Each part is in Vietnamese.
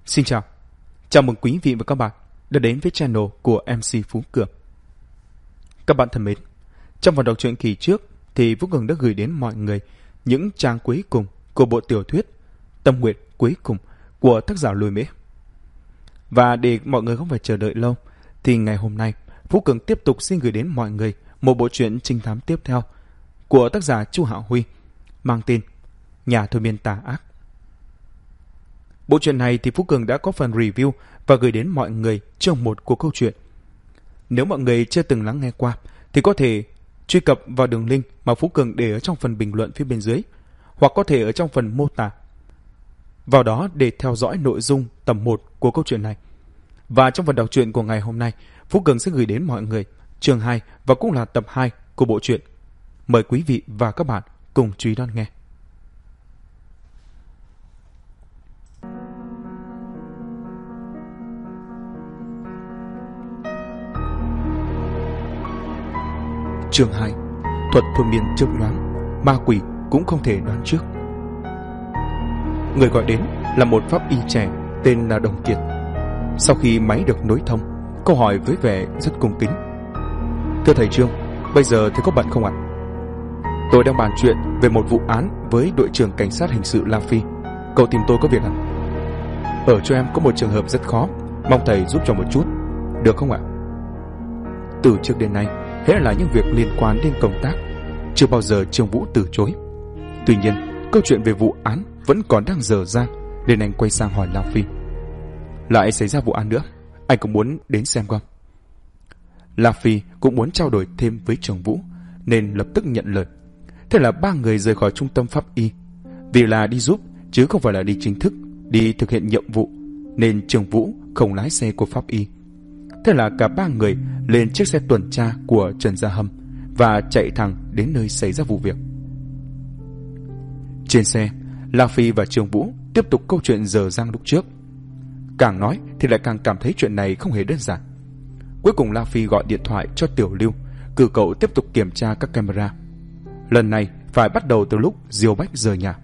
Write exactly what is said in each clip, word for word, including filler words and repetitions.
Xin chào, chào mừng quý vị và các bạn đã đến với channel của em xê Phú Cường. Các bạn thân mến, trong phần đọc truyện kỳ trước thì Phú Cường đã gửi đến mọi người những trang cuối cùng của bộ tiểu thuyết Tâm Nguyện Cuối Cùng của tác giả Lôi Mễ. Và để mọi người không phải chờ đợi lâu thì ngày hôm nay Phú Cường tiếp tục xin gửi đến mọi người một bộ truyện trinh thám tiếp theo của tác giả Chu Hạo Huy mang tên Nhà Thôi Miên Tà Ác. Bộ truyện này thì Phú Cường đã có phần review và gửi đến mọi người trong một của câu chuyện. Nếu mọi người chưa từng lắng nghe qua thì có thể truy cập vào đường link mà Phú Cường để ở trong phần bình luận phía bên dưới, hoặc có thể ở trong phần mô tả. Vào đó để theo dõi nội dung tập một của câu chuyện này. Và trong phần đọc truyện của ngày hôm nay, Phú Cường sẽ gửi đến mọi người chương hai và cũng là tập hai của bộ truyện. Mời quý vị và các bạn cùng chú ý đón nghe. Chương hai. Thuật thôi miên chớp nhoáng, ma quỷ cũng không thể đoán trước. Người gọi đến là một pháp y trẻ tên là Đồng Kiệt. Sau khi máy được nối thông, câu hỏi với vẻ rất cung kính: "Thưa thầy Trương, bây giờ thầy có bận không ạ?" "Tôi đang bàn chuyện về một vụ án với đội trưởng cảnh sát hình sự La Phi. Cậu tìm tôi có việc ạ?" "Ở cho em có một trường hợp rất khó, mong thầy giúp cho một chút, được không ạ?" Từ trước đến nay, hễ là những việc liên quan đến công tác, chưa bao giờ Trương Vũ từ chối. Tuy nhiên, câu chuyện về vụ án vẫn còn đang dở dang, nên anh quay sang hỏi La Phi: "Lại xảy ra vụ án nữa, anh cũng muốn đến xem không?" La Phi cũng muốn trao đổi thêm với Trương Vũ, nên lập tức nhận lời. Thế là ba người rời khỏi trung tâm pháp y. Vì là đi giúp chứ không phải là đi chính thức, đi thực hiện nhiệm vụ, nên Trương Vũ không lái xe của pháp y. Thế là cả ba người lên chiếc xe tuần tra của Trần Gia Hâm và chạy thẳng đến nơi xảy ra vụ việc. Trên xe, La Phi và Trương Vũ tiếp tục câu chuyện dở dang lúc trước. Càng nói thì lại càng cảm thấy chuyện này không hề đơn giản. Cuối cùng La Phi gọi điện thoại cho Tiểu Lưu, cử cậu tiếp tục kiểm tra các camera. Lần này phải bắt đầu từ lúc Diêu Bách rời nhà.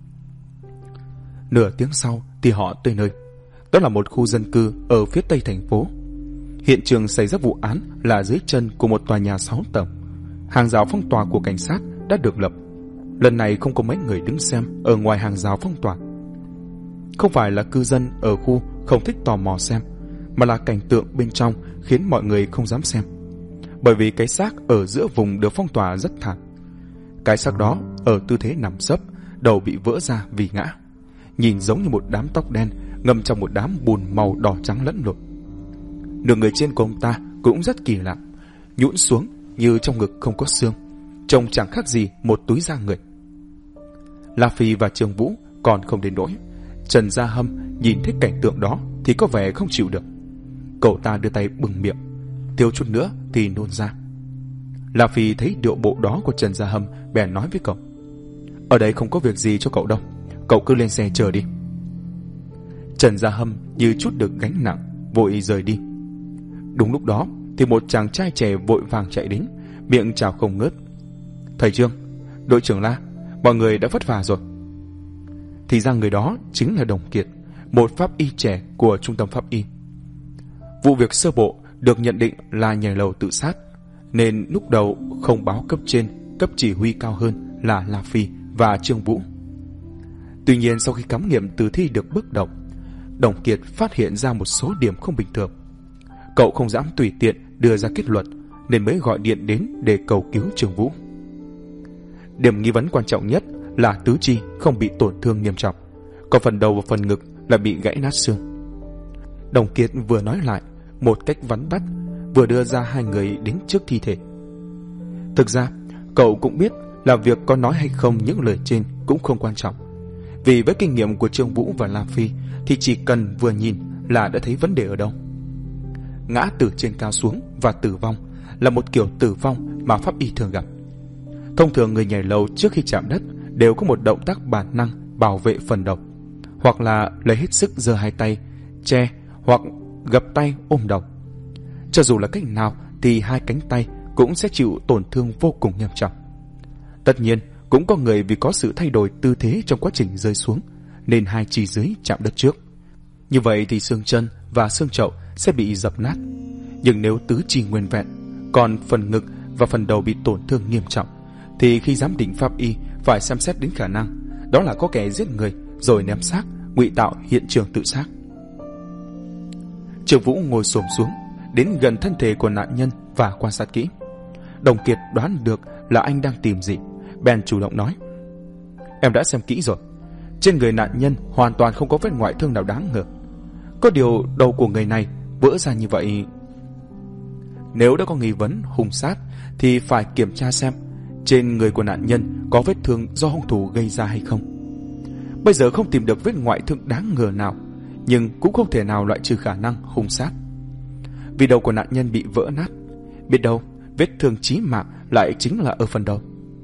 Nửa tiếng sau thì họ tới nơi. Đó là một khu dân cư ở phía tây thành phố. Hiện trường xảy ra vụ án là dưới chân của một tòa nhà sáu tầng. Hàng rào phong tỏa của cảnh sát đã được lập. Lần này không có mấy người đứng xem ở ngoài hàng rào phong tỏa. Không phải là cư dân ở khu không thích tò mò xem, mà là cảnh tượng bên trong khiến mọi người không dám xem. Bởi vì cái xác ở giữa vùng được phong tỏa rất thảm. Cái xác đó ở tư thế nằm sấp, đầu bị vỡ ra vì ngã, nhìn giống như một đám tóc đen ngâm trong một đám bùn màu đỏ trắng lẫn lộn. Nửa người trên của ông ta cũng rất kỳ lạ, nhũn xuống như trong ngực không có xương, trông chẳng khác gì một túi da người. La Phi và Trương Vũ còn không đến nỗi. Trần Gia Hâm nhìn thấy cảnh tượng đó thì có vẻ không chịu được. Cậu ta đưa tay bưng miệng, thiếu chút nữa thì nôn ra. La Phi thấy điệu bộ đó của Trần Gia Hâm, bèn nói với cậu: "Ở đây không có việc gì cho cậu đâu, cậu cứ lên xe chờ đi." Trần Gia Hâm như chút được gánh nặng, vội rời đi. Đúng lúc đó thì một chàng trai trẻ vội vàng chạy đến, miệng chào không ngớt: "Thầy Trương, đội trưởng La, mọi người đã vất vả rồi." Thì ra người đó chính là Đồng Kiệt, một pháp y trẻ của trung tâm pháp y. Vụ việc sơ bộ được nhận định là nhảy lầu tự sát, nên lúc đầu không báo cấp trên, cấp chỉ huy cao hơn là La Phi và Trương Vũ. Tuy nhiên sau khi khám nghiệm tử thi được bước đầu, Đồng Kiệt phát hiện ra một số điểm không bình thường. Cậu không dám tùy tiện đưa ra kết luận, nên mới gọi điện đến để cầu cứu Trương Vũ. Điểm nghi vấn quan trọng nhất là tứ chi không bị tổn thương nghiêm trọng, còn phần đầu và phần ngực là bị gãy nát xương. Đồng Kiệt vừa nói lại một cách vắn tắt, vừa đưa ra hai người đến trước thi thể. Thực ra cậu cũng biết là việc có nói hay không những lời trên cũng không quan trọng, vì với kinh nghiệm của Trương Vũ và La Phi thì chỉ cần vừa nhìn là đã thấy vấn đề ở đâu. Ngã từ trên cao xuống và tử vong là một kiểu tử vong mà pháp y thường gặp. Thông thường người nhảy lầu trước khi chạm đất đều có một động tác bản năng bảo vệ phần đầu, hoặc là lấy hết sức giơ hai tay che, hoặc gập tay ôm đầu. Cho dù là cách nào thì hai cánh tay cũng sẽ chịu tổn thương vô cùng nghiêm trọng. Tất nhiên cũng có người vì có sự thay đổi tư thế trong quá trình rơi xuống nên hai chỉ dưới chạm đất trước, Như vậy thì xương chân và xương chậu sẽ bị dập nát. Nhưng nếu tứ chi nguyên vẹn, còn phần ngực và phần đầu bị tổn thương nghiêm trọng, thì khi giám định pháp y phải xem xét đến khả năng đó là có kẻ giết người rồi ném xác, ngụy tạo hiện trường tự sát. Trương Vũ ngồi xổm xuống, đến gần thân thể của nạn nhân và quan sát kỹ. Đồng Kiệt đoán được là anh đang tìm gì, bèn chủ động nói: "Em đã xem kỹ rồi. Trên người nạn nhân hoàn toàn không có vết ngoại thương nào đáng ngờ. Có điều đầu của người này vỡ ra như vậy. Nếu đã có nghi vấn hung sát thì phải kiểm tra xem trên người của nạn nhân có vết thương do hung thủ gây ra hay không. Bây giờ không tìm được vết ngoại thương đáng ngờ nào, nhưng cũng không thể nào loại trừ khả năng hung sát. Vì đầu của nạn nhân bị vỡ nát, biết đâu vết thương chí mạng lại chính là ở phần đầu."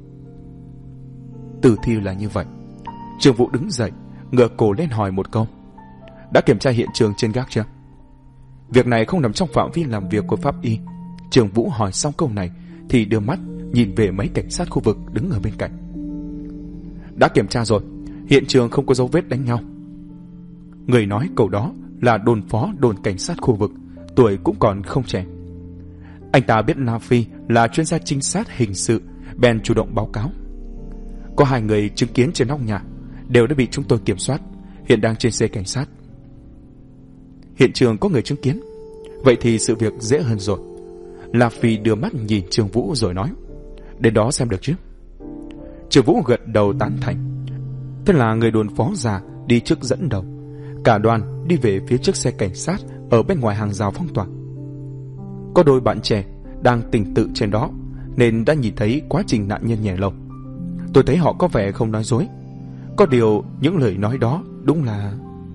Tử thi là như vậy. Trương Vũ đứng dậy, ngửa cổ lên hỏi một câu: "Đã kiểm tra hiện trường trên gác chưa?" Việc này không nằm trong phạm vi làm việc của pháp y. Trương Vũ hỏi xong câu này thì đưa mắt nhìn về mấy cảnh sát khu vực đứng ở bên cạnh. "Đã kiểm tra rồi, hiện trường không có dấu vết đánh nhau." Người nói câu đó là đồn phó đồn cảnh sát khu vực, tuổi cũng còn không trẻ. Anh ta biết La Phi là chuyên gia trinh sát hình sự, bèn chủ động báo cáo: "Có hai người chứng kiến trên nóc nhà, đều đã bị chúng tôi kiểm soát, hiện đang trên xe cảnh sát." Hiện trường có người chứng kiến, vậy thì sự việc dễ hơn rồi. La Phi đưa mắt nhìn Trương Vũ rồi nói: "Đến đó xem được chứ?" Trương Vũ gật đầu tán thành. Thế là người đồn phó già đi trước dẫn đầu, cả đoàn đi về phía trước xe cảnh sát ở bên ngoài hàng rào phong tỏa. Có đôi bạn trẻ đang tình tự trên đó nên đã nhìn thấy quá trình nạn nhân nhảy lầu. Tôi thấy họ có vẻ không nói dối. Có điều những lời nói đó đúng là...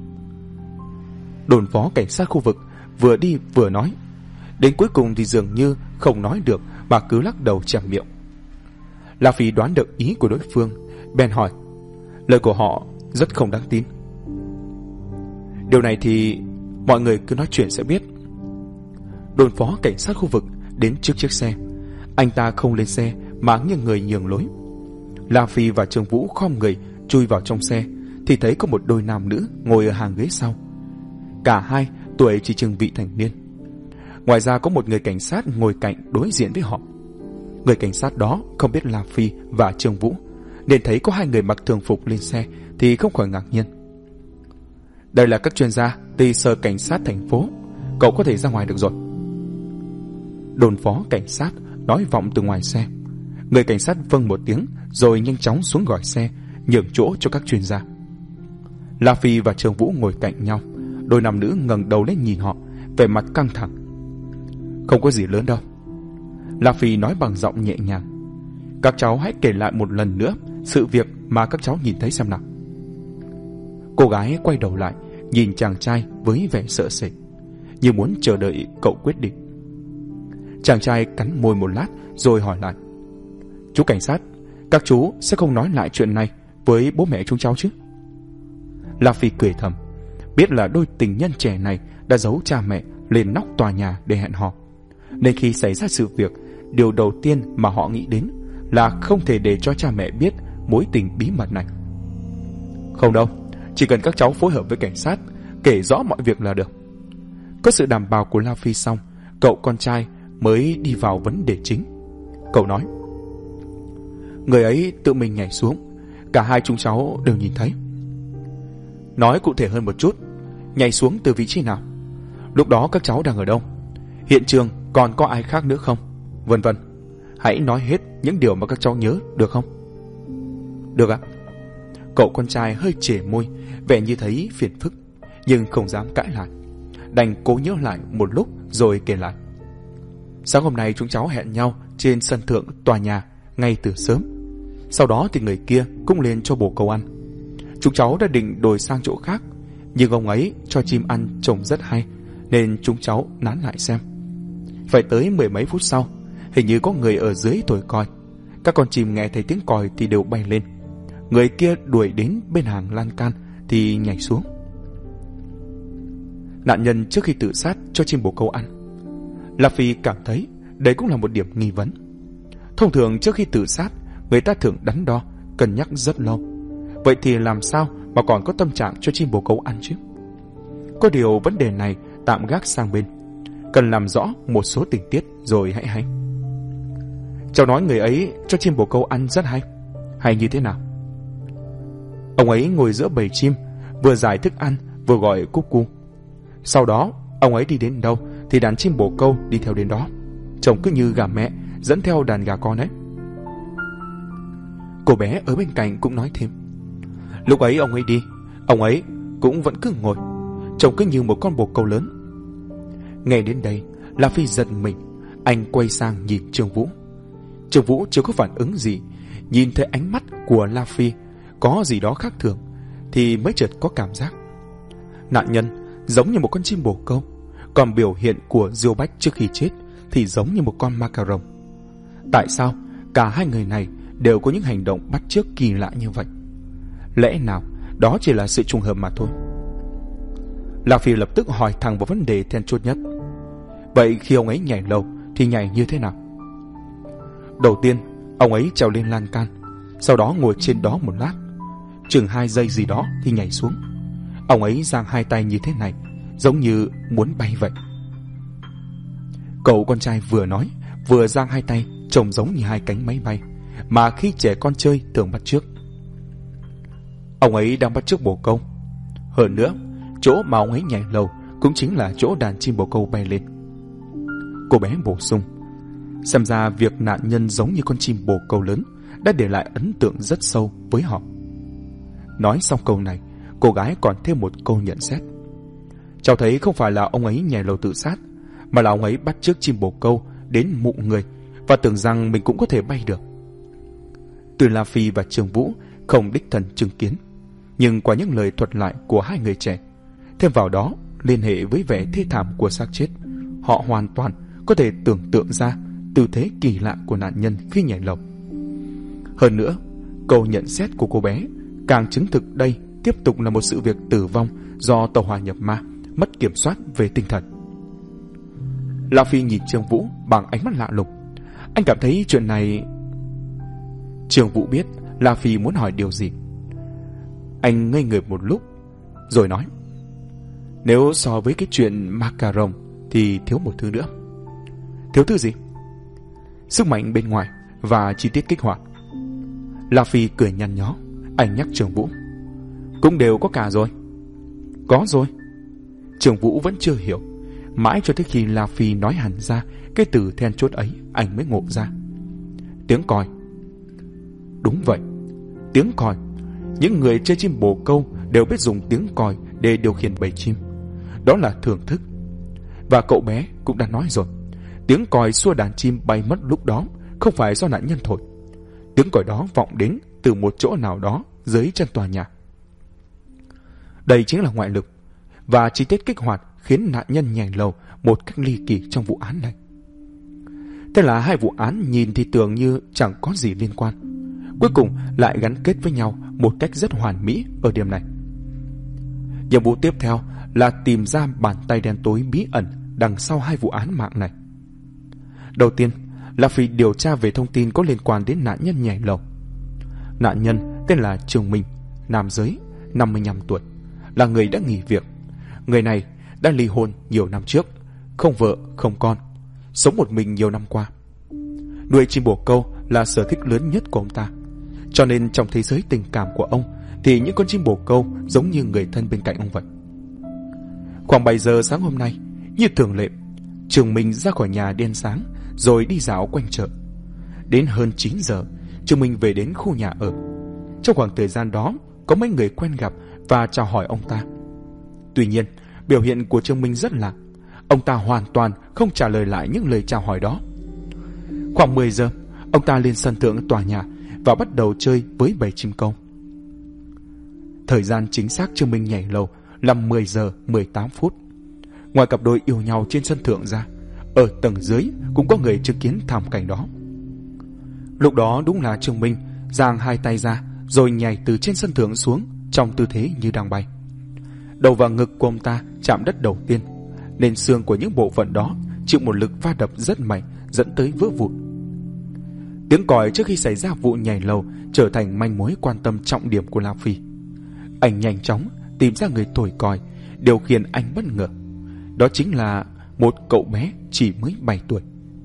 Đồn phó cảnh sát khu vực vừa đi vừa nói, đến cuối cùng thì dường như không nói được mà cứ lắc đầu chằm miệng. La Phi đoán được ý của đối phương, bèn hỏi: "Lời của họ rất không đáng tin." "Điều này thì mọi người cứ nói chuyện sẽ biết." Đồn phó cảnh sát khu vực đến trước chiếc xe. Anh ta không lên xe mà nghiêng người nhường lối. La Phi và Trương Vũ khom người chui vào trong xe thì thấy có một đôi nam nữ ngồi ở hàng ghế sau. Cả hai tuổi chỉ chừng vị thành niên. Ngoài ra có một người cảnh sát ngồi cạnh đối diện với họ. Người cảnh sát đó không biết La Phi và Trương Vũ, nên thấy có hai người mặc thường phục lên xe thì không khỏi ngạc nhiên. "Đây là các chuyên gia từ sở cảnh sát thành phố, cậu có thể ra ngoài được rồi." Đồn phó cảnh sát nói vọng từ ngoài xe. Người cảnh sát vâng một tiếng rồi nhanh chóng xuống gọi xe, nhường chỗ cho các chuyên gia. La Phi và Trương Vũ ngồi cạnh nhau. Đôi nam nữ ngẩng đầu lên nhìn họ, vẻ mặt căng thẳng. "Không có gì lớn đâu." La Phi nói bằng giọng nhẹ nhàng: "Các cháu hãy kể lại một lần nữa sự việc mà các cháu nhìn thấy xem nào." Cô gái quay đầu lại nhìn chàng trai với vẻ sợ sệt, như muốn chờ đợi cậu quyết định. Chàng trai cắn môi một lát rồi hỏi lại: "Chú cảnh sát, các chú sẽ không nói lại chuyện này với bố mẹ chúng cháu chứ?" La Phi cười thầm, biết là đôi tình nhân trẻ này đã giấu cha mẹ lên nóc tòa nhà để hẹn hò, nên khi xảy ra sự việc, điều đầu tiên mà họ nghĩ đến là không thể để cho cha mẹ biết mối tình bí mật này. "Không đâu, chỉ cần các cháu phối hợp với cảnh sát, kể rõ mọi việc là được." Có sự đảm bảo của La Phi xong, cậu con trai mới đi vào vấn đề chính. Cậu nói: "Người ấy tự mình nhảy xuống, cả hai chúng cháu đều nhìn thấy." "Nói cụ thể hơn một chút, nhảy xuống từ vị trí nào? Lúc đó các cháu đang ở đâu? Hiện trường còn có ai khác nữa không? Vân vân. Hãy nói hết những điều mà các cháu nhớ được không?" "Được ạ." Cậu con trai hơi trề môi, vẻ như thấy phiền phức, nhưng không dám cãi lại, đành cố nhớ lại một lúc rồi kể lại. "Sáng hôm nay chúng cháu hẹn nhau trên sân thượng tòa nhà ngay từ sớm. Sau đó thì người kia cũng lên cho bồ câu ăn. Chúng cháu đã định đổi sang chỗ khác, nhưng ông ấy cho chim ăn trông rất hay, nên chúng cháu nán lại xem. Phải tới mười mấy phút sau, hình như có người ở dưới thổi còi. Các con chim nghe thấy tiếng còi thì đều bay lên. Người kia đuổi đến bên hàng lan can thì nhảy xuống." Nạn nhân trước khi tự sát cho chim bồ câu ăn. La Phi cảm thấy đây cũng là một điểm nghi vấn. Thông thường trước khi tự sát, người ta thường đắn đo, cân nhắc rất lâu. Vậy thì làm sao mà còn có tâm trạng cho chim bồ câu ăn chứ? Có điều vấn đề này tạm gác sang bên, cần làm rõ một số tình tiết rồi hãy hay. Cháu nói người ấy cho chim bồ câu ăn rất hay. Hay như thế nào? Ông ấy ngồi giữa bầy chim, vừa giải thức ăn vừa gọi cúc cu. Sau đó ông ấy đi đến đâu thì đàn chim bồ câu đi theo đến đó, trông cứ như gà mẹ dẫn theo đàn gà con ấy. Cô bé ở bên cạnh cũng nói thêm. Lúc ấy ông ấy đi, ông ấy cũng vẫn cứ ngồi, trông cứ như một con bồ câu lớn. Nghe đến đây, La Phi giật mình. Anh quay sang nhìn Trương Vũ. Trương Vũ chưa có phản ứng gì, nhìn thấy ánh mắt của La Phi có gì đó khác thường thì mới chợt có cảm giác. Nạn nhân giống như một con chim bồ câu, còn biểu hiện của Diêu Bách trước khi chết thì giống như một con ma cà rồng. Tại sao cả hai người này đều có những hành động bắt chước kỳ lạ như vậy? Lẽ nào đó chỉ là sự trùng hợp mà thôi? La Phi lập tức hỏi thẳng vào vấn đề then chốt nhất. Vậy khi ông ấy nhảy lầu thì nhảy như thế nào? Đầu tiên, ông ấy trèo lên lan can, sau đó ngồi trên đó một lát, chừng hai giây gì đó thì nhảy xuống. Ông ấy giang hai tay như thế này, giống như muốn bay vậy. Cậu con trai vừa nói vừa giang hai tay, trông giống như hai cánh máy bay mà khi trẻ con chơi thường bắt chước. Ông ấy đang bắt chước bồ câu. Hơn nữa, chỗ mà ông ấy nhảy lầu cũng chính là chỗ đàn chim bồ câu bay lên. Cô bé bổ sung. Xem ra việc nạn nhân giống như con chim bồ câu lớn đã để lại ấn tượng rất sâu với họ. Nói xong câu này, cô gái còn thêm một câu nhận xét. Cháu thấy không phải là ông ấy nhảy lầu tự sát, mà là ông ấy bắt chước chim bồ câu đến mụ người và tưởng rằng mình cũng có thể bay được. Từ La Phi và Trương Vũ không đích thân chứng kiến, nhưng qua những lời thuật lại của hai người trẻ, thêm vào đó liên hệ với vẻ thê thảm của xác chết, họ hoàn toàn có thể tưởng tượng ra tư thế kỳ lạ của nạn nhân khi nhảy lầu. Hơn nữa, câu nhận xét của cô bé càng chứng thực đây tiếp tục là một sự việc tử vong do tàu hỏa nhập ma, mất kiểm soát về tinh thần. La Phi nhìn Trương Vũ bằng ánh mắt lạ lùng. Anh cảm thấy chuyện này... Trương Vũ biết La Phi muốn hỏi điều gì. Anh ngây người một lúc rồi nói. Nếu so với cái chuyện ma cà rồng thì thiếu một thứ nữa. Thiếu thứ gì? Sức mạnh bên ngoài và chi tiết kích hoạt. La Phi cười nhăn nhó. Anh nhắc Trương Vũ. Cũng đều có cả rồi. Có rồi. Trương Vũ vẫn chưa hiểu. Mãi cho tới khi La Phi nói hẳn ra cái từ then chốt ấy, anh mới ngộ ra. Tiếng còi. Đúng vậy, tiếng còi. Những người chơi chim bồ câu đều biết dùng tiếng còi để điều khiển bầy chim. Đó là thưởng thức. Và cậu bé cũng đã nói rồi, tiếng còi xua đàn chim bay mất lúc đó không phải do nạn nhân thổi. Tiếng còi đó vọng đến từ một chỗ nào đó dưới chân tòa nhà. Đây chính là ngoại lực, và chi tiết kích hoạt khiến nạn nhân nhảy lầu một cách ly kỳ trong vụ án này. Thế là hai vụ án nhìn thì tưởng như chẳng có gì liên quan, cuối cùng lại gắn kết với nhau một cách rất hoàn mỹ ở điểm này. Nhiệm vụ tiếp theo là tìm ra bàn tay đen tối bí ẩn đằng sau hai vụ án mạng này. Đầu tiên là phải điều tra về thông tin có liên quan đến nạn nhân nhảy lầu. Nạn nhân tên là Trường Minh, nam giới, năm mươi lăm tuổi, là người đã nghỉ việc. Người này đã ly hôn nhiều năm trước, không vợ không con, sống một mình nhiều năm qua. Nuôi chim bồ câu là sở thích lớn nhất của ông ta, cho nên trong thế giới tình cảm của ông thì những con chim bồ câu giống như người thân bên cạnh ông vậy. Khoảng bảy giờ sáng hôm nay, như thường lệ, Trường Minh ra khỏi nhà đi ăn sáng rồi đi dạo quanh chợ. Đến hơn chín giờ, Trường Minh về đến khu nhà ở. Trong khoảng thời gian đó, có mấy người quen gặp và chào hỏi ông ta. Tuy nhiên, biểu hiện của Trường Minh rất lạ. Ông ta hoàn toàn không trả lời lại những lời chào hỏi đó. Khoảng mười giờ, ông ta lên sân thượng tòa nhà và bắt đầu chơi với bầy chim câu. Thời gian chính xác Trường Minh nhảy lầu là mười giờ mười tám phút. Ngoài cặp đôi yêu nhau trên sân thượng ra, ở tầng dưới cũng có người chứng kiến thảm cảnh đó. Lúc đó đúng là Trường Minh giang hai tay ra rồi nhảy từ trên sân thượng xuống trong tư thế như đang bay. Đầu và ngực của ông ta chạm đất đầu tiên, nên xương của những bộ phận đó chịu một lực va đập rất mạnh dẫn tới vỡ vụn. Tiếng còi trước khi xảy ra vụ nhảy lầu trở thành manh mối quan tâm trọng điểm của La Phi. Anh nhanh chóng tìm ra người thổi còi điều khiến anh bất ngờ. Đó chính là một cậu bé chỉ mới bảy tuổi.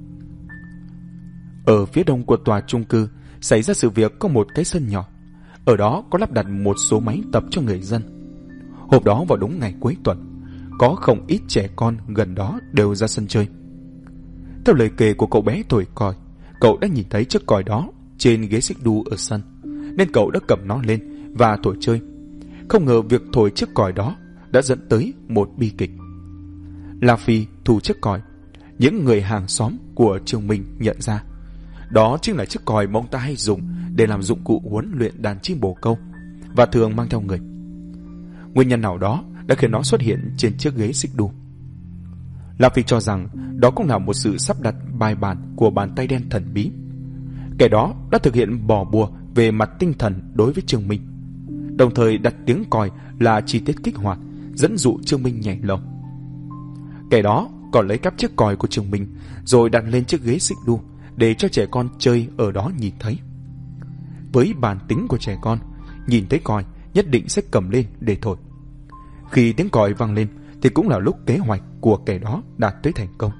Ở phía đông của tòa chung cư xảy ra sự việc có một cái sân nhỏ. Ở đó có lắp đặt một số máy tập cho người dân. Hôm đó vào đúng ngày cuối tuần, có không ít trẻ con gần đó đều ra sân chơi. Theo lời kể của cậu bé thổi còi, cậu đã nhìn thấy chiếc còi đó trên ghế xích đu ở sân, nên cậu đã cầm nó lên và thổi chơi. Không ngờ việc thổi chiếc còi đó đã dẫn tới một bi kịch. La Phi thu chiếc còi. Những người hàng xóm của Trương Minh nhận ra đó chính là chiếc còi mà ông ta hay dùng để làm dụng cụ huấn luyện đàn chim bồ câu và thường mang theo người. Nguyên nhân nào đó đã khiến nó xuất hiện trên chiếc ghế xích đu. La Phi cho rằng đó cũng là một sự sắp đặt bài bản của bàn tay đen thần bí. Kẻ đó đã thực hiện bỏ bùa về mặt tinh thần đối với Trương Minh, đồng thời đặt tiếng còi là chi tiết kích hoạt, dẫn dụ Trương Minh nhảy lầu. Kẻ đó còn lấy cắp chiếc còi của Trương Minh rồi đặt lên chiếc ghế xích đu để cho trẻ con chơi ở đó nhìn thấy. Với bản tính của trẻ con, nhìn thấy còi nhất định sẽ cầm lên để thổi. Khi tiếng còi vang lên thì cũng là lúc kế hoạch của kẻ đó đạt tới thành công.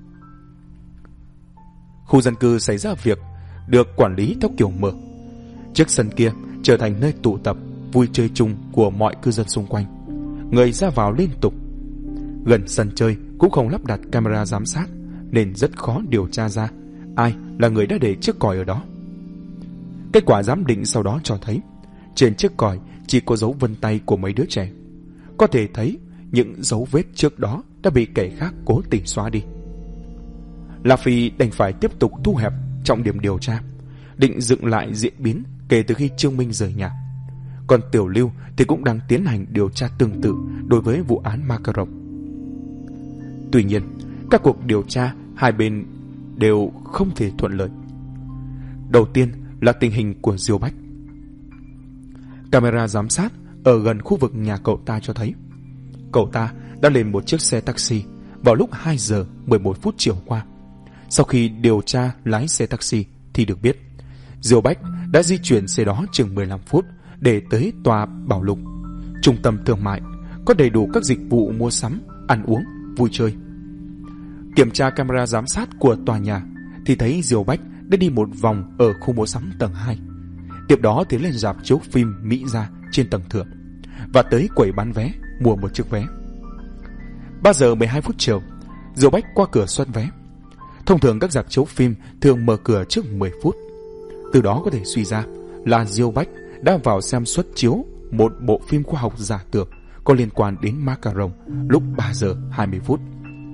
Khu dân cư xảy ra việc được quản lý theo kiểu mở. Chiếc sân kia trở thành nơi tụ tập, vui chơi chung của mọi cư dân xung quanh. Người ra vào liên tục. Gần sân chơi cũng không lắp đặt camera giám sát, nên rất khó điều tra ra ai là người đã để chiếc còi ở đó. Kết quả giám định sau đó cho thấy trên chiếc còi chỉ có dấu vân tay của mấy đứa trẻ. Có thể thấy những dấu vết trước đó đã bị kẻ khác cố tình xóa đi. La Phi đành phải tiếp tục thu hẹp trọng điểm điều tra, định dựng lại diễn biến kể từ khi Trương Minh rời nhà. Còn Tiểu Lưu thì cũng đang tiến hành điều tra tương tự đối với vụ án Ma Cà Rồng. Tuy nhiên, các cuộc điều tra hai bên đều không thể thuận lợi. Đầu tiên là tình hình của Diêu Bách. Camera giám sát ở gần khu vực nhà cậu ta cho thấy cậu ta đã lên một chiếc xe taxi vào lúc hai giờ mười một phút chiều qua. Sau khi điều tra lái xe taxi thì được biết Diêu Bách đã di chuyển xe đó chừng mười lăm phút để tới tòa Bảo Lục, trung tâm thương mại, có đầy đủ các dịch vụ mua sắm, ăn uống, vui chơi. Kiểm tra camera giám sát của tòa nhà thì thấy Diêu Bách đã đi một vòng ở khu mua sắm tầng hai. Tiếp đó tiến lên rạp chiếu phim Mỹ Gia trên tầng thượng và tới quầy bán vé mua một chiếc vé. ba giờ mười hai phút chiều, Diêu Bách qua cửa soát vé. Thông thường các rạp chiếu phim thường mở cửa trước mười phút. Từ đó có thể suy ra là Diêu Bách đã vào xem suất chiếu một bộ phim khoa học giả tưởng có liên quan đến Ma Cà Rồng lúc ba giờ hai mươi phút.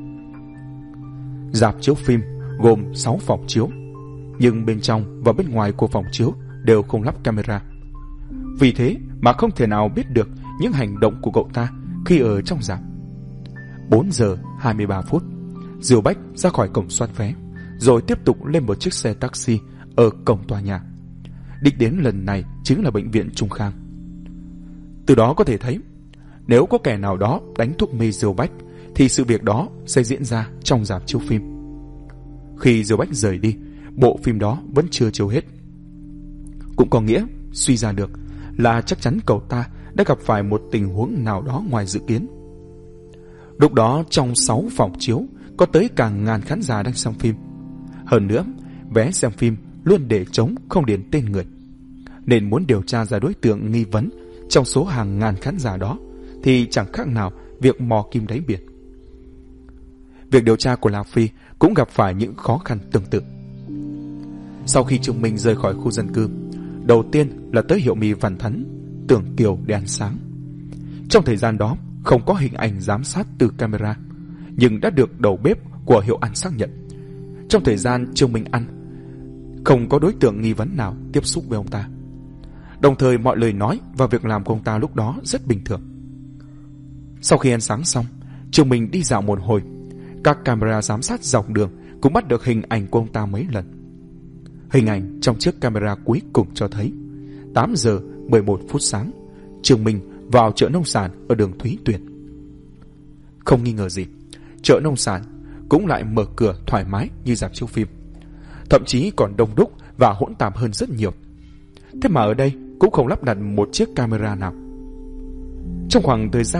Rạp chiếu phim gồm sáu phòng chiếu, nhưng bên trong và bên ngoài của phòng chiếu đều không lắp camera. Vì thế mà không thể nào biết được những hành động của cậu ta khi ở trong rạp. bốn giờ hai mươi ba phút, Diêu Bách ra khỏi cổng soát vé, rồi tiếp tục lên một chiếc xe taxi ở cổng tòa nhà. Đích đến lần này chính là bệnh viện Trung Khang. Từ đó có thể thấy, nếu có kẻ nào đó đánh thuốc mê Diêu Bách thì sự việc đó sẽ diễn ra trong rạp chiếu phim. Khi Diêu Bách rời đi, bộ phim đó vẫn chưa chiếu hết. Cũng có nghĩa suy ra được là chắc chắn cậu ta đã gặp phải một tình huống nào đó ngoài dự kiến. Lúc đó trong sáu phòng chiếu có tới cả ngàn khán giả đang xem phim. Hơn nữa, vé xem phim luôn để trống không điền tên người. Nên muốn điều tra ra đối tượng nghi vấn trong số hàng ngàn khán giả đó thì chẳng khác nào việc mò kim đáy biển. Việc điều tra của La Phi cũng gặp phải những khó khăn tương tự. Sau khi Trương Minh rời khỏi khu dân cư, đầu tiên là tới hiệu mì Văn Thấn, Tưởng Kiều để ăn sáng. Trong thời gian đó không có hình ảnh giám sát từ camera, nhưng đã được đầu bếp của hiệu ăn xác nhận. Trong thời gian Trương Minh ăn, không có đối tượng nghi vấn nào tiếp xúc với ông ta. Đồng thời mọi lời nói và việc làm của ông ta lúc đó rất bình thường. Sau khi ăn sáng xong, Trương Minh đi dạo một hồi. Các camera giám sát dọc đường cũng bắt được hình ảnh của ông ta mấy lần. Hình ảnh trong chiếc camera cuối cùng cho thấy tám giờ mười một phút sáng, Trương Minh vào chợ nông sản ở đường Thúy Tuyền. Không nghi ngờ gì, chợ nông sản cũng lại mở cửa thoải mái như rạp chiếu phim, thậm chí còn đông đúc và hỗn tạp hơn rất nhiều. Thế mà ở đây cũng không lắp đặt một chiếc camera nào. Trong khoảng thời gian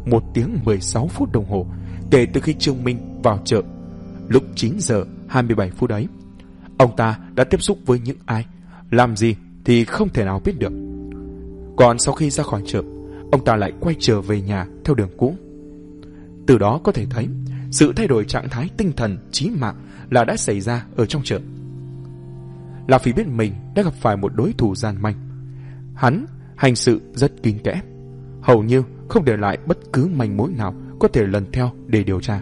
một tiếng mười sáu phút đồng hồ kể từ khi Trương Minh vào chợ lúc chín giờ hai mươi bảy phút ấy. Ông ta đã tiếp xúc với những ai, làm gì thì không thể nào biết được. Còn sau khi ra khỏi chợ, ông ta lại quay trở về nhà theo đường cũ. Từ đó có thể thấy sự thay đổi trạng thái tinh thần chí mạng là đã xảy ra ở trong chợ. La Phi biết mình đã gặp phải một đối thủ gian manh. Hắn hành sự rất kín kẽ, hầu như không để lại bất cứ manh mối nào có thể lần theo để điều tra.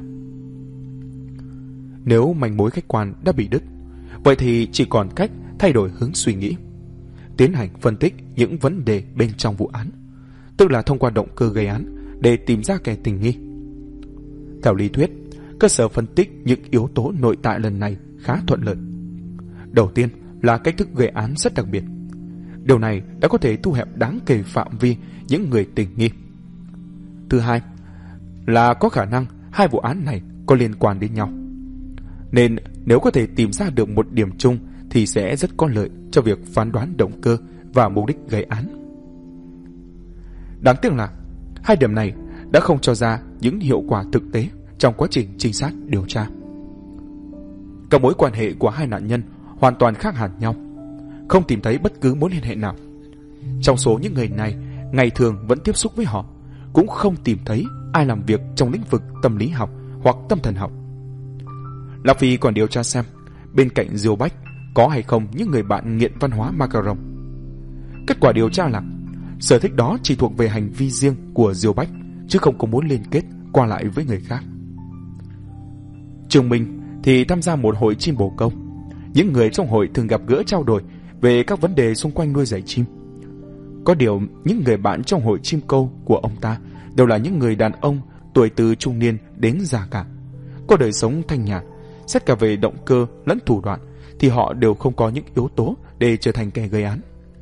Nếu manh mối khách quan đã bị đứt, vậy thì chỉ còn cách thay đổi hướng suy nghĩ, tiến hành phân tích những vấn đề bên trong vụ án, tức là thông qua động cơ gây án để tìm ra kẻ tình nghi. Theo lý thuyết, cơ sở phân tích những yếu tố nội tại lần này khá thuận lợi. Đầu tiên là cách thức gây án rất đặc biệt. Điều này đã có thể thu hẹp đáng kể phạm vi những người tình nghi. Thứ hai là có khả năng hai vụ án này có liên quan đến nhau, nên nếu có thể tìm ra được một điểm chung thì sẽ rất có lợi cho việc phán đoán động cơ và mục đích gây án. Đáng tiếc là hai điểm này đã không cho ra những hiệu quả thực tế trong quá trình trinh sát điều tra. Các mối quan hệ của hai nạn nhân hoàn toàn khác hẳn nhau, không tìm thấy bất cứ mối liên hệ nào. Trong số những người này ngày thường vẫn tiếp xúc với họ, cũng không tìm thấy ai làm việc trong lĩnh vực tâm lý học hoặc tâm thần học. La Phi còn điều tra xem bên cạnh Diêu Bách có hay không những người bạn nghiện văn hóa macaron. Kết quả điều tra là sở thích đó chỉ thuộc về hành vi riêng của Diêu Bách, chứ không có muốn liên kết qua lại với người khác. Trương Minh thì tham gia một hội chim bồ câu. Những người trong hội thường gặp gỡ trao đổi về các vấn đề xung quanh nuôi dạy chim. Có điều những người bạn trong hội chim câu của ông ta đều là những người đàn ông tuổi từ trung niên đến già cả, có đời sống thanh nhàn. Xét cả về động cơ lẫn thủ đoạn thì họ đều không có những yếu tố để trở thành kẻ gây án.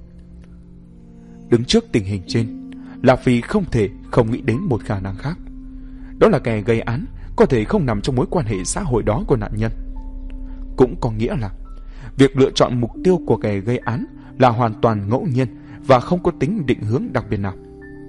Đứng trước tình hình trên, La Phi không thể không nghĩ đến một khả năng khác. Đó là kẻ gây án có thể không nằm trong mối quan hệ xã hội đó của nạn nhân. Cũng có nghĩa là việc lựa chọn mục tiêu của kẻ gây án là hoàn toàn ngẫu nhiên và không có tính định hướng đặc biệt nào.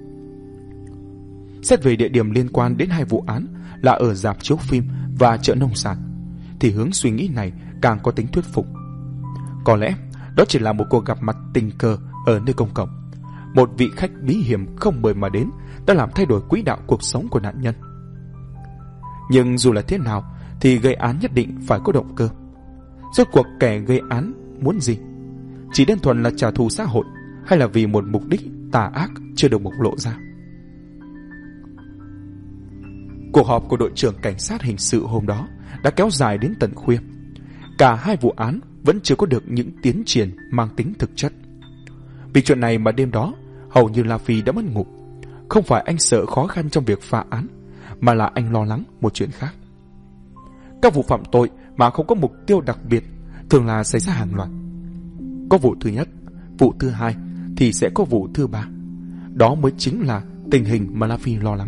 Xét về địa điểm liên quan đến hai vụ án là ở rạp chiếu phim và chợ nông sản, thì hướng suy nghĩ này càng có tính thuyết phục. Có lẽ đó chỉ là một cuộc gặp mặt tình cờ ở nơi công cộng. Một vị khách bí hiểm không mời mà đến đã làm thay đổi quỹ đạo cuộc sống của nạn nhân. Nhưng dù là thế nào thì gây án nhất định phải có động cơ. Rốt cuộc kẻ gây án muốn gì? Chỉ đơn thuần là trả thù xã hội, hay là vì một mục đích tà ác chưa được bộc lộ ra? Cuộc họp của đội trưởng cảnh sát hình sự hôm đó đã kéo dài đến tận khuya. Cả hai vụ án vẫn chưa có được những tiến triển mang tính thực chất. Vì chuyện này mà đêm đó hầu như La Phi đã mất ngủ. Không phải anh sợ khó khăn trong việc phá án, mà là anh lo lắng một chuyện khác. Các vụ phạm tội mà không có mục tiêu đặc biệt thường là xảy ra hàng loạt. Có vụ thứ nhất, vụ thứ hai thì sẽ có vụ thứ ba. Đó mới chính là tình hình mà La Phi lo lắng.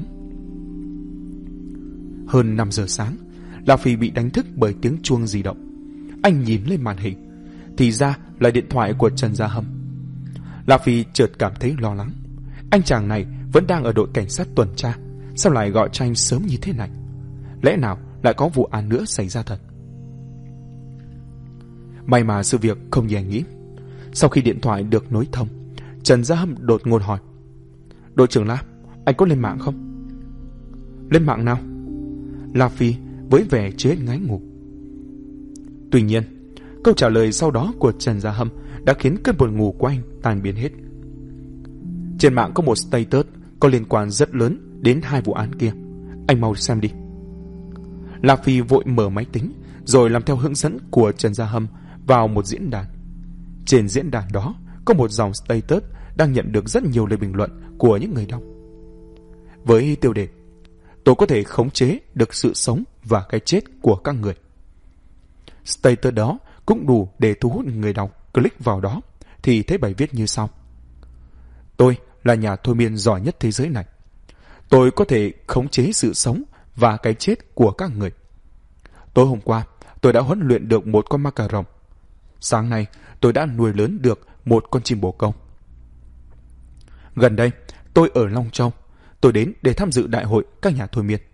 Hơn năm giờ sáng, La Phi bị đánh thức bởi tiếng chuông di động. Anh nhìn lên màn hình, thì ra là điện thoại của Trần Gia Hâm. La Phi chợt cảm thấy lo lắng. Anh chàng này vẫn đang ở đội cảnh sát tuần tra, sao lại gọi cho anh sớm như thế này? Lẽ nào lại có vụ án nữa xảy ra thật? May mà sự việc không như anh nghĩ. Sau khi điện thoại được nối thông, Trần Gia Hâm đột ngột hỏi: "Đội trưởng La, anh có lên mạng không?" "Lên mạng nào?" La Phi với vẻ chưa hết ngái ngủ. Tuy nhiên, câu trả lời sau đó của Trần Gia Hâm đã khiến cơn buồn ngủ của anh tan biến hết. "Trên mạng có một status có liên quan rất lớn đến hai vụ án kia. Anh mau xem đi." La Phi vội mở máy tính rồi làm theo hướng dẫn của Trần Gia Hâm vào một diễn đàn. Trên diễn đàn đó có một dòng status đang nhận được rất nhiều lời bình luận của những người đọc. Với tiêu đề: "Tôi có thể khống chế được sự sống và cái chết của các người." Status đó cũng đủ để thu hút người đọc click vào đó, thì thấy bài viết như sau: "Tôi là nhà thôi miên giỏi nhất thế giới này. Tôi có thể khống chế sự sống và cái chết của các người. Tối hôm qua, tôi đã huấn luyện được một con ma cà rồng. Sáng nay, tôi đã nuôi lớn được một con chim bồ câu. Gần đây, tôi ở Long Châu. Tôi đến để tham dự đại hội các nhà thôi miên.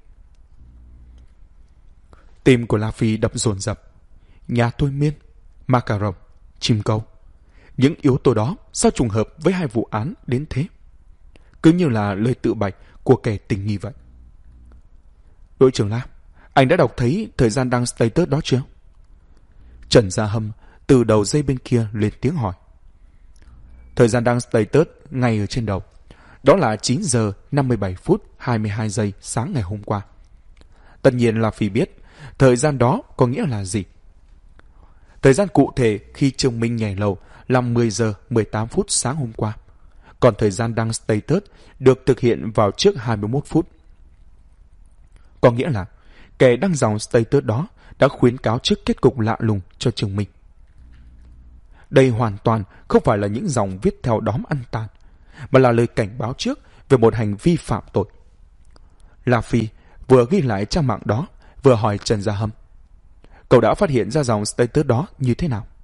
Tim của La Phi đập dồn dập. Nhà thôi miên, macaron, chim câu. Những yếu tố đó sao trùng hợp với hai vụ án đến thế? Cứ như là lời tự bạch của kẻ tình nghi vậy. Đội trưởng La, anh đã đọc thấy thời gian đăng status đó chưa? Trần Gia Hâm từ đầu dây bên kia lên tiếng hỏi. Thời gian đăng status ngay ở trên đầu. Đó là chín giờ năm mươi bảy phút hai mươi hai giây sáng ngày hôm qua. Tất nhiên là Phi biết thời gian đó có nghĩa là gì. Thời gian cụ thể khi Trương Minh nhảy lầu là mười giờ mười tám phút sáng hôm qua. Còn thời gian đăng status được thực hiện vào trước hai mươi mốt phút. Có nghĩa là kẻ đăng dòng status đó đã khuyến cáo trước kết cục lạ lùng cho Trương Minh. Đây hoàn toàn không phải là những dòng viết theo đóm ăn tàn, mà là lời cảnh báo trước về một hành vi phạm tội. La Phi vừa ghi lại trang mạng đó, vừa hỏi Trần Gia Hâm. Cậu đã phát hiện ra dòng status đó như thế nào?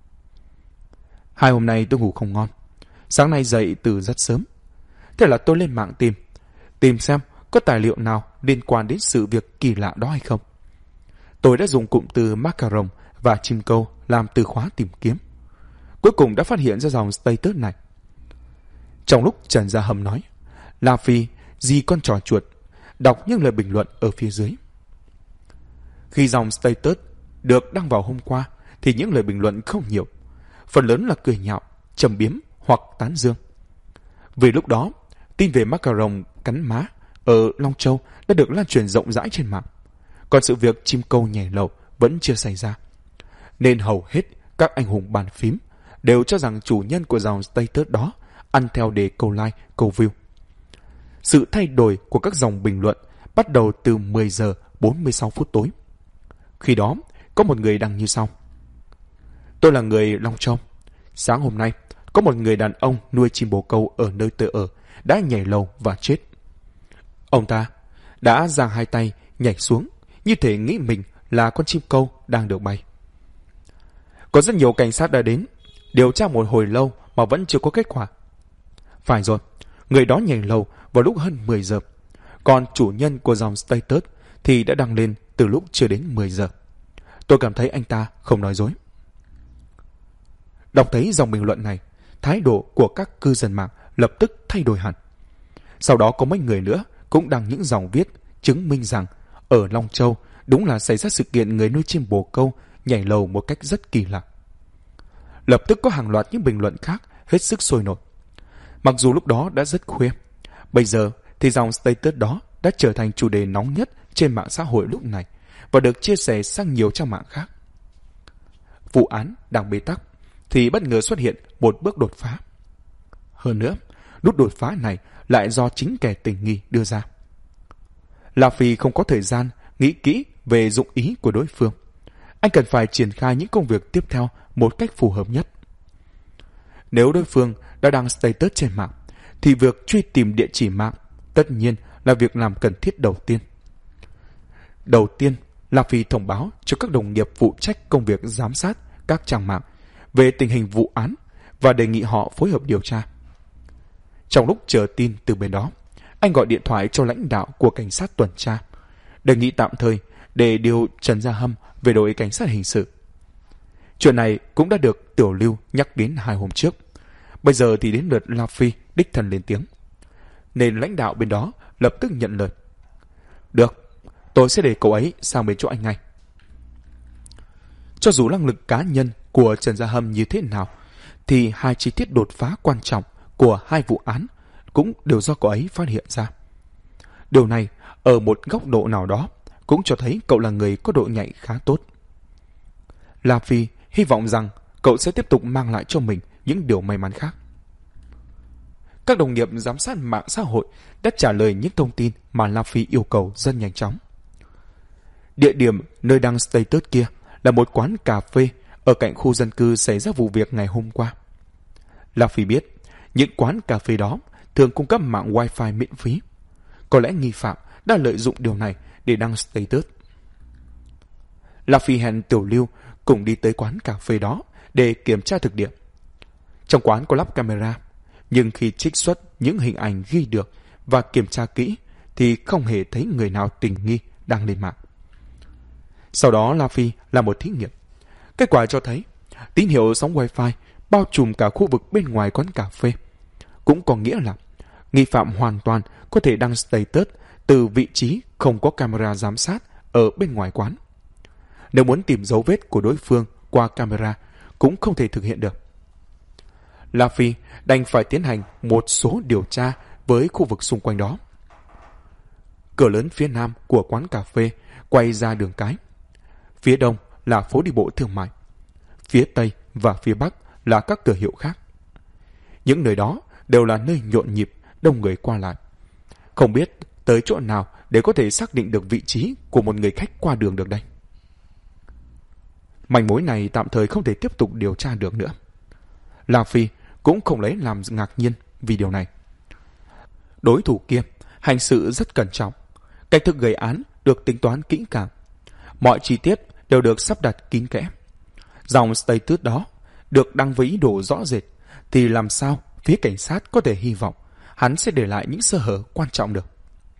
Hai hôm nay tôi ngủ không ngon. Sáng nay dậy từ rất sớm. Thế là tôi lên mạng tìm. Tìm xem có tài liệu nào liên quan đến sự việc kỳ lạ đó hay không. Tôi đã dùng cụm từ macaron và chim câu làm từ khóa tìm kiếm. Cuối cùng đã phát hiện ra dòng status này. Trong lúc Trần Gia Hâm nói, La Phi dì con trò chuột đọc những lời bình luận ở phía dưới. Khi dòng status được đăng vào hôm qua thì những lời bình luận không nhiều. Phần lớn là cười nhạo, châm biếm hoặc tán dương. Vì lúc đó, tin về macaron cắn má ở Long Châu đã được lan truyền rộng rãi trên mạng. Còn sự việc chim câu nhảy lầu vẫn chưa xảy ra. Nên hầu hết các anh hùng bàn phím đều cho rằng chủ nhân của dòng status đó ăn theo để câu like, câu view. Sự thay đổi của các dòng bình luận bắt đầu từ mười giờ bốn mươi sáu phút tối. Khi đó, có một người đăng như sau. Tôi là người Long Châu. Sáng hôm nay, có một người đàn ông nuôi chim bồ câu ở nơi tôi ở đã nhảy lầu và chết. Ông ta đã giang hai tay nhảy xuống, như thể nghĩ mình là con chim câu đang được bay. Có rất nhiều cảnh sát đã đến, điều tra một hồi lâu mà vẫn chưa có kết quả. Phải rồi, người đó nhảy lầu vào lúc hơn mười giờ, còn chủ nhân của dòng status thì đã đăng lên từ lúc chưa đến mười giờ. Tôi cảm thấy anh ta không nói dối. Đọc thấy dòng bình luận này, thái độ của các cư dân mạng lập tức thay đổi hẳn. Sau đó có mấy người nữa cũng đăng những dòng viết chứng minh rằng ở Long Châu đúng là xảy ra sự kiện người nuôi chim bồ câu nhảy lầu một cách rất kỳ lạ. Lập tức có hàng loạt những bình luận khác hết sức sôi nổi. Mặc dù lúc đó đã rất khuya, bây giờ thì dòng status đó đã trở thành chủ đề nóng nhất trên mạng xã hội lúc này và được chia sẻ sang nhiều trang mạng khác. Vụ án đang bế tắc thì bất ngờ xuất hiện một bước đột phá. Hơn nữa, nút đột phá này lại do chính kẻ tình nghi đưa ra. La Phi không có thời gian nghĩ kỹ về dụng ý của đối phương. Anh cần phải triển khai những công việc tiếp theo một cách phù hợp nhất. Nếu đối phương đã đăng status trên mạng, thì việc truy tìm địa chỉ mạng tất nhiên là việc làm cần thiết đầu tiên. Đầu tiên, La Phi thông báo cho các đồng nghiệp phụ trách công việc giám sát các trang mạng về tình hình vụ án và đề nghị họ phối hợp điều tra. Trong lúc chờ tin từ bên đó, anh gọi điện thoại cho lãnh đạo của cảnh sát tuần tra, đề nghị tạm thời để điều Trần Gia Hâm về đội cảnh sát hình sự. Chuyện này cũng đã được Tiểu Lưu nhắc đến hai hôm trước. Bây giờ thì đến lượt La Phi đích thân lên tiếng. Nên lãnh đạo bên đó lập tức nhận lời. Được, tôi sẽ để cậu ấy sang bên chỗ anh ngay. Cho dù năng lực cá nhân của Trần Gia Hâm như thế nào, thì hai chi tiết đột phá quan trọng của hai vụ án cũng đều do cậu ấy phát hiện ra. Điều này, ở một góc độ nào đó, cũng cho thấy cậu là người có độ nhạy khá tốt. La Phi hy vọng rằng cậu sẽ tiếp tục mang lại cho mình những điều may mắn khác. Các đồng nghiệp giám sát mạng xã hội đã trả lời những thông tin mà La Phi yêu cầu rất nhanh chóng. Địa điểm nơi đăng status kia là một quán cà phê ở cạnh khu dân cư xảy ra vụ việc ngày hôm qua. La Phi biết những quán cà phê đó thường cung cấp mạng wifi miễn phí. Có lẽ nghi phạm đã lợi dụng điều này để đăng status. La Phi hẹn Tiểu Lưu cùng đi tới quán cà phê đó để kiểm tra thực địa. Trong quán có lắp camera, nhưng khi trích xuất những hình ảnh ghi được và kiểm tra kỹ thì không hề thấy người nào tình nghi đang lên mạng. Sau đó La Phi làm một thí nghiệm. Kết quả cho thấy tín hiệu sóng wifi bao trùm cả khu vực bên ngoài quán cà phê. Cũng có nghĩa là nghi phạm hoàn toàn có thể đăng status từ vị trí không có camera giám sát ở bên ngoài quán. Nếu muốn tìm dấu vết của đối phương qua camera cũng không thể thực hiện được. La Phi đành phải tiến hành một số điều tra với khu vực xung quanh đó. Cửa lớn phía nam của quán cà phê quay ra đường cái. Phía đông là phố đi bộ thương mại. Phía tây và phía bắc là các cửa hiệu khác. Những nơi đó đều là nơi nhộn nhịp, đông người qua lại. Không biết tới chỗ nào để có thể xác định được vị trí của một người khách qua đường được đây. Manh mối này tạm thời không thể tiếp tục điều tra được nữa. La Phi cũng không lấy làm ngạc nhiên vì điều này. Đối thủ kia hành sự rất cẩn trọng. Cách thức gây án được tính toán kỹ càng. Mọi chi tiết đều được sắp đặt kín kẽ. Dòng status đó được đăng với ý đồ rõ rệt, thì làm sao phía cảnh sát có thể hy vọng hắn sẽ để lại những sơ hở quan trọng được.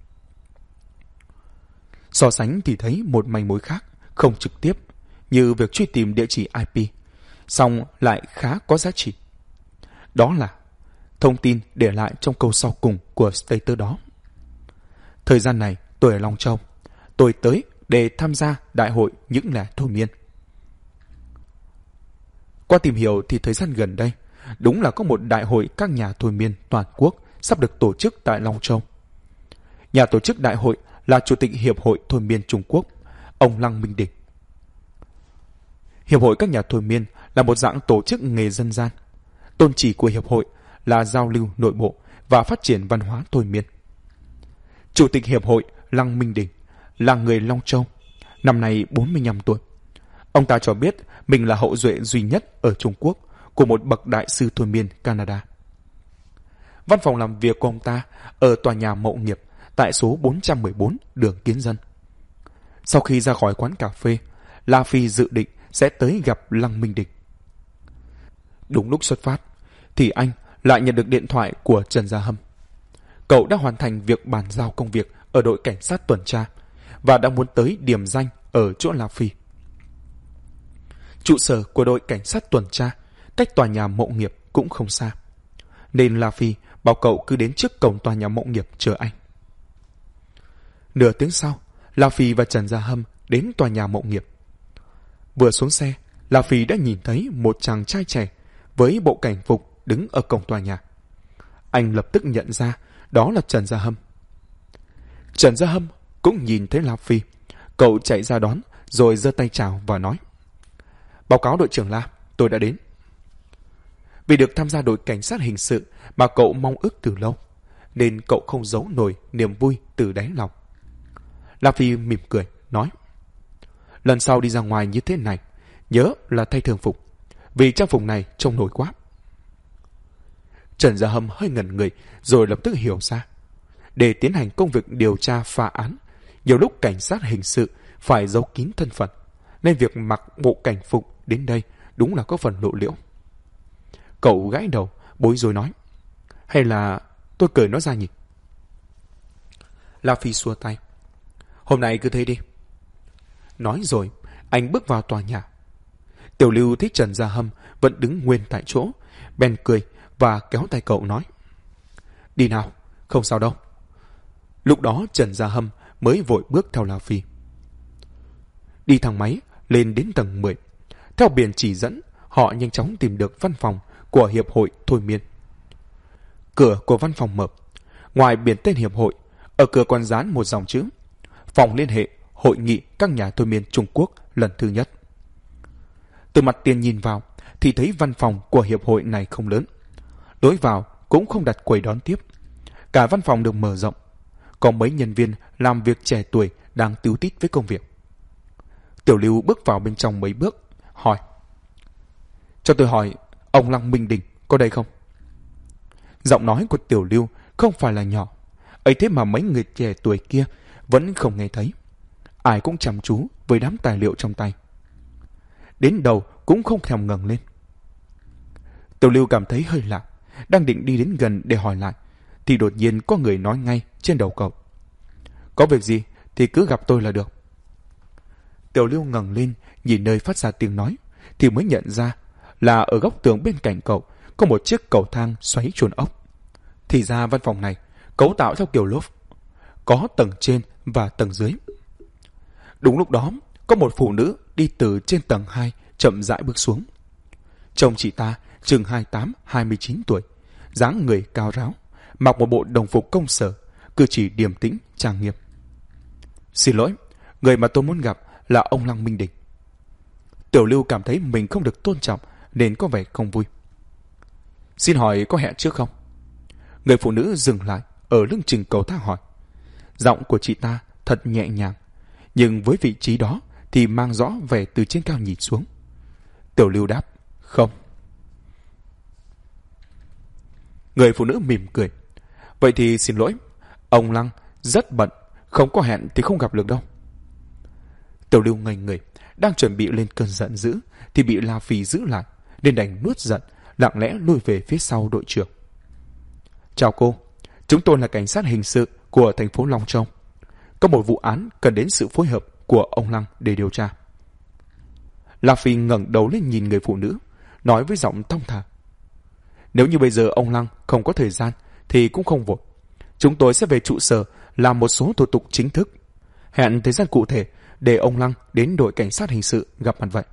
So sánh thì thấy một manh mối khác không trực tiếp, như việc truy tìm địa chỉ i pê, song lại khá có giá trị. Đó là thông tin để lại trong câu sau cùng của status đó. Thời gian này tôi ở Long Châu, tôi tới để tham gia đại hội những lẻ thôi miên. Qua tìm hiểu thì thời gian gần đây đúng là có một đại hội các nhà thôi miên toàn quốc sắp được tổ chức tại Long Châu. Nhà tổ chức đại hội là Chủ tịch Hiệp hội Thôi miên Trung Quốc, ông Lăng Minh Đình. Hiệp hội các nhà thôi miên là một dạng tổ chức nghề dân gian. Tôn chỉ của hiệp hội là giao lưu nội bộ và phát triển văn hóa thôi miên. Chủ tịch Hiệp hội Lăng Minh Đình là người Long Châu, năm nay bốn mươi lăm tuổi. Ông ta cho biết mình là hậu duệ duy nhất ở Trung Quốc của một bậc đại sư thôi miên Canada. Văn phòng làm việc của ông ta ở tòa nhà Mậu Nghiệp tại số bốn trăm mười bốn đường Kiến Dân. Sau khi ra khỏi quán cà phê, La Phi dự định sẽ tới gặp Lăng Minh Đình. Đúng lúc xuất phát, thì anh lại nhận được điện thoại của Trần Gia Hâm. Cậu đã hoàn thành việc bàn giao công việc ở đội cảnh sát tuần tra và đã muốn tới điểm danh ở chỗ La Phi. Trụ sở của đội cảnh sát tuần tra cách tòa nhà Mậu Nghiệp cũng không xa, nên La Phi bảo cậu cứ đến trước cổng tòa nhà Mậu Nghiệp chờ anh. Nửa tiếng sau, La Phi và Trần Gia Hâm đến tòa nhà Mậu Nghiệp. Vừa xuống xe, La Phi đã nhìn thấy một chàng trai trẻ với bộ cảnh phục đứng ở cổng tòa nhà. Anh lập tức nhận ra đó là Trần Gia Hâm. Trần Gia Hâm cũng nhìn thấy La Phi. Cậu chạy ra đón rồi giơ tay chào và nói: "Báo cáo đội trưởng La, tôi đã đến." Vì được tham gia đội cảnh sát hình sự mà cậu mong ước từ lâu, nên cậu không giấu nổi niềm vui từ đáy lòng. La Phi mỉm cười, nói: "Lần sau đi ra ngoài như thế này, nhớ là thay thường phục, vì trang phục này trông nổi quá." Trần Gia Hâm hơi ngẩn người rồi lập tức hiểu ra. Để tiến hành công việc điều tra phá án, nhiều lúc cảnh sát hình sự phải giấu kín thân phận, nên việc mặc bộ cảnh phục đến đây đúng là có phần lộ liễu. Cậu gãi đầu, bối rối nói: "Hay là tôi cởi nó ra nhỉ?" La Phi xua tay: "Hôm nay cứ thế đi." Nói rồi, anh bước vào tòa nhà. Tiểu Lưu thấy Trần Gia Hâm vẫn đứng nguyên tại chỗ, bèn cười và kéo tay cậu nói: "Đi nào, không sao đâu." Lúc đó Trần Gia Hâm mới vội bước theo La Phi. Đi thang máy lên đến tầng mười. Theo biển chỉ dẫn, họ nhanh chóng tìm được văn phòng của Hiệp hội Thôi miên. Cửa của văn phòng mở. Ngoài biển tên Hiệp hội, ở cửa còn dán một dòng chữ: "Phòng liên hệ Hội nghị các nhà thôi miên Trung Quốc lần thứ nhất." Từ mặt tiền nhìn vào thì thấy văn phòng của hiệp hội này không lớn. Lối vào cũng không đặt quầy đón tiếp. Cả văn phòng được mở rộng. Có mấy nhân viên làm việc trẻ tuổi đang tíu tít với công việc. Tiểu Lưu bước vào bên trong mấy bước, hỏi: "Cho tôi hỏi, ông Lăng Minh Đình có đây không?" Giọng nói của Tiểu Lưu không phải là nhỏ, ấy thế mà mấy người trẻ tuổi kia vẫn không nghe thấy. Ai cũng chăm chú với đám tài liệu trong tay. Đến đầu cũng không thèm ngẩng lên. Tiểu Lưu cảm thấy hơi lạ, đang định đi đến gần để hỏi lại, thì đột nhiên có người nói ngay trên đầu cậu: Có việc gì thì cứ gặp tôi là được. Tiểu Lưu ngẩng lên nhìn nơi phát ra tiếng nói thì mới nhận ra là ở góc tường bên cạnh cậu có một chiếc cầu thang xoáy chuồn ốc. Thì ra văn phòng này cấu tạo theo kiểu loft, có tầng trên và tầng dưới. Đúng lúc đó có một phụ nữ đi từ trên tầng hai chậm rãi bước xuống. Trông chị ta chừng hai mươi tám hai mươi chín tuổi, dáng người cao ráo, mặc một bộ đồng phục công sở, cử chỉ điềm tĩnh trang nghiêm. Xin lỗi, người mà tôi muốn gặp là ông Lăng Minh Đình. Tiểu Lưu cảm thấy mình không được tôn trọng nên có vẻ không vui. Xin hỏi có hẹn trước không? Người phụ nữ dừng lại ở lưng chừng cầu thang hỏi. Giọng của chị ta thật nhẹ nhàng, nhưng với vị trí đó thì mang rõ vẻ từ trên cao nhìn xuống. Tiểu Lưu đáp, không. Người phụ nữ mỉm cười. Vậy thì xin lỗi, ông Lăng rất bận, không có hẹn thì không gặp được đâu. Tiểu Lưu ngây người, đang chuẩn bị lên cơn giận dữ thì bị La Phi giữ lại, nên đành nuốt giận, lặng lẽ lùi về phía sau đội trưởng. Chào cô, chúng tôi là cảnh sát hình sự của thành phố Long Châu. Có một vụ án cần đến sự phối hợp của ông Lăng để điều tra. La Phi ngẩng đầu lên nhìn người phụ nữ, nói với giọng thong thả. Nếu như bây giờ ông Lăng không có thời gian thì cũng không vội. Chúng tôi sẽ về trụ sở làm một số thủ tục chính thức. Hẹn thời gian cụ thể để ông Lăng đến đội cảnh sát hình sự gặp mặt vậy.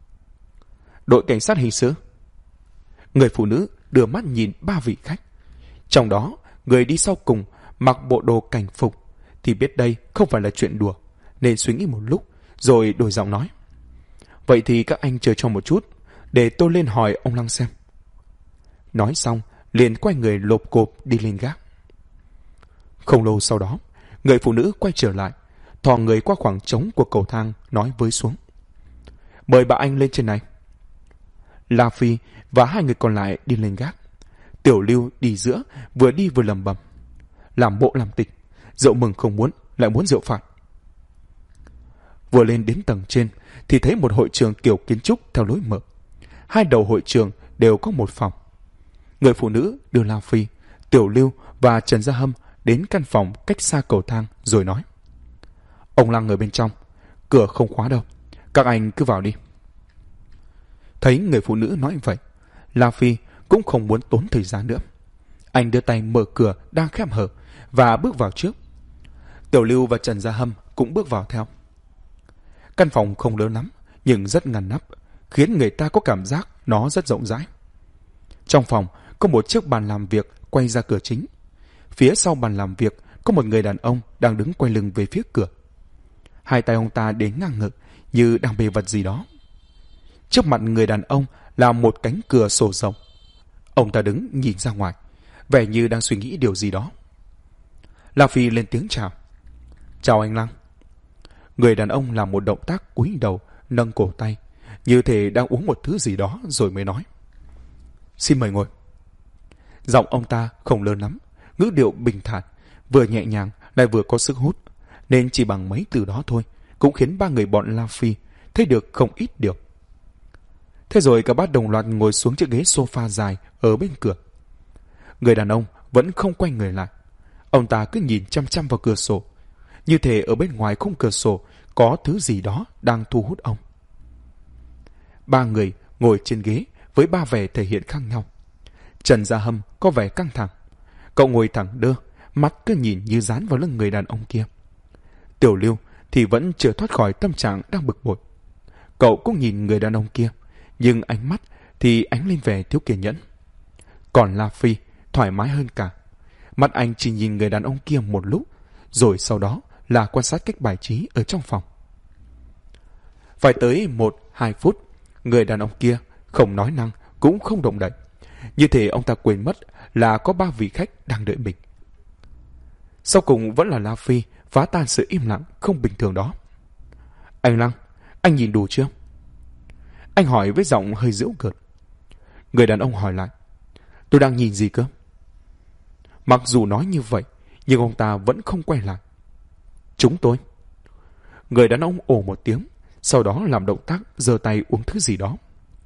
Đội cảnh sát hình sự? Người phụ nữ đưa mắt nhìn ba vị khách. Trong đó, người đi sau cùng mặc bộ đồ cảnh phục thì biết đây không phải là chuyện đùa, nên suy nghĩ một lúc rồi đổi giọng nói. Vậy thì các anh chờ cho một chút, để tôi lên hỏi ông Lăng xem. Nói xong, liền quay người lộp cộp đi lên gác. Không lâu sau đó, người phụ nữ quay trở lại, thò người qua khoảng trống của cầu thang nói với xuống. Mời bà anh lên trên này. La Phi và hai người còn lại đi lên gác. Tiểu Lưu đi giữa, vừa đi vừa lẩm bẩm. Làm bộ làm tịch, rượu mừng không muốn, lại muốn rượu phạt. Vừa lên đến tầng trên thì thấy một hội trường kiểu kiến trúc theo lối mở. Hai đầu hội trường đều có một phòng. Người phụ nữ đưa La Phi, Tiểu Lưu và Trần Gia Hâm đến căn phòng cách xa cầu thang rồi nói. Ông Lăng ở bên trong, cửa không khóa đâu, các anh cứ vào đi. Thấy người phụ nữ nói vậy, La Phi cũng không muốn tốn thời gian nữa. Anh đưa tay mở cửa đang khép hở và bước vào trước. Tiểu Lưu và Trần Gia Hâm cũng bước vào theo. Căn phòng không lớn lắm nhưng rất ngăn nắp, khiến người ta có cảm giác nó rất rộng rãi. Trong phòng có một chiếc bàn làm việc quay ra cửa chính. Phía sau bàn làm việc có một người đàn ông đang đứng quay lưng về phía cửa. Hai tay ông ta đến ngang ngực như đang bê vật gì đó. Trước mặt người đàn ông là một cánh cửa sổ rộng. Ông ta đứng nhìn ra ngoài, vẻ như đang suy nghĩ điều gì đó. La Phi lên tiếng chào. Chào anh Lăng. Người đàn ông làm một động tác cúi đầu, nâng cổ tay, như thể đang uống một thứ gì đó rồi mới nói. Xin mời ngồi. Giọng ông ta không lớn lắm, ngữ điệu bình thản, vừa nhẹ nhàng lại vừa có sức hút, nên chỉ bằng mấy từ đó thôi cũng khiến ba người bọn La Phi thấy được không ít điều. Thế rồi cả bát đồng loạt ngồi xuống chiếc ghế sofa dài ở bên cửa. Người đàn ông vẫn không quay người lại. Ông ta cứ nhìn chăm chăm vào cửa sổ, như thể ở bên ngoài khung cửa sổ có thứ gì đó đang thu hút ông. Ba người ngồi trên ghế với ba vẻ thể hiện khác nhau. Trần Gia Hâm có vẻ căng thẳng. Cậu ngồi thẳng đơ, mắt cứ nhìn như dán vào lưng người đàn ông kia. Tiểu Lưu thì vẫn chưa thoát khỏi tâm trạng đang bực bội. Cậu cũng nhìn người đàn ông kia, nhưng ánh mắt thì ánh lên vẻ thiếu kiên nhẫn. Còn La Phi thoải mái hơn cả. Mắt anh chỉ nhìn người đàn ông kia một lúc, rồi sau đó là quan sát cách bài trí ở trong phòng. Phải tới một, hai phút, người đàn ông kia không nói năng cũng không động đậy. Như thể ông ta quên mất là có ba vị khách đang đợi mình. Sau cùng vẫn là La Phi phá tan sự im lặng không bình thường đó. Anh Lăng, anh nhìn đủ chưa? Anh hỏi với giọng hơi giễu cợt. Người đàn ông hỏi lại. Tôi đang nhìn gì cơ? Mặc dù nói như vậy, nhưng ông ta vẫn không quay lại. Chúng tôi. Người đàn ông ồ một tiếng, sau đó làm động tác giơ tay uống thứ gì đó.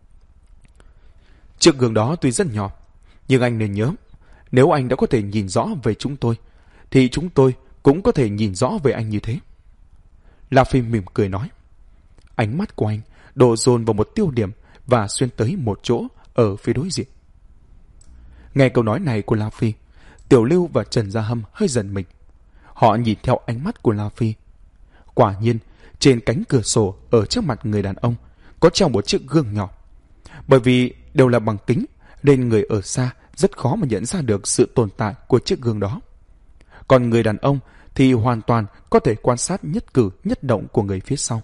Chiếc gương đó tuy rất nhỏ, nhưng anh nên nhớ, nếu anh đã có thể nhìn rõ về chúng tôi, thì chúng tôi cũng có thể nhìn rõ về anh như thế. La Phi mỉm cười nói. Ánh mắt của anh đổ dồn vào một tiêu điểm và xuyên tới một chỗ ở phía đối diện. Nghe câu nói này của La Phi, Tiểu Lưu và Trần Gia Hâm hơi giận mình. Họ nhìn theo ánh mắt của La Phi. Quả nhiên, trên cánh cửa sổ ở trước mặt người đàn ông có treo một chiếc gương nhỏ. Bởi vì đều là bằng kính, nên người ở xa rất khó mà nhận ra được sự tồn tại của chiếc gương đó. Còn người đàn ông thì hoàn toàn có thể quan sát nhất cử nhất động của người phía sau.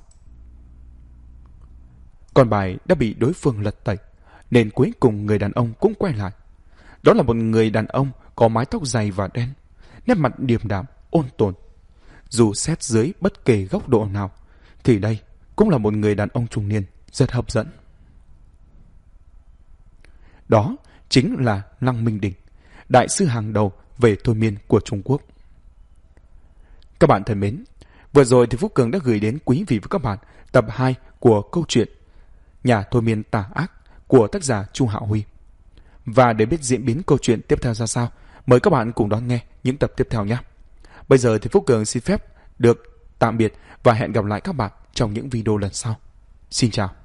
Con bài đã bị đối phương lật tẩy, nên cuối cùng người đàn ông cũng quay lại. Đó là một người đàn ông có mái tóc dày và đen, nét mặt điềm đạm, ôn tồn. Dù xét dưới bất kể góc độ nào, thì đây cũng là một người đàn ông trung niên rất hấp dẫn. Đó chính là Lăng Minh Đình, đại sư hàng đầu về thôi miên của Trung Quốc. Các bạn thân mến, vừa rồi thì Phúc Cường đã gửi đến quý vị và các bạn tập hai của câu chuyện Nhà thôi miên tà ác của tác giả Chu Hạo Huy. Và để biết diễn biến câu chuyện tiếp theo ra sao, mời các bạn cùng đón nghe những tập tiếp theo nhé. Bây giờ thì Phúc Cường xin phép được tạm biệt và hẹn gặp lại các bạn trong những video lần sau. Xin chào.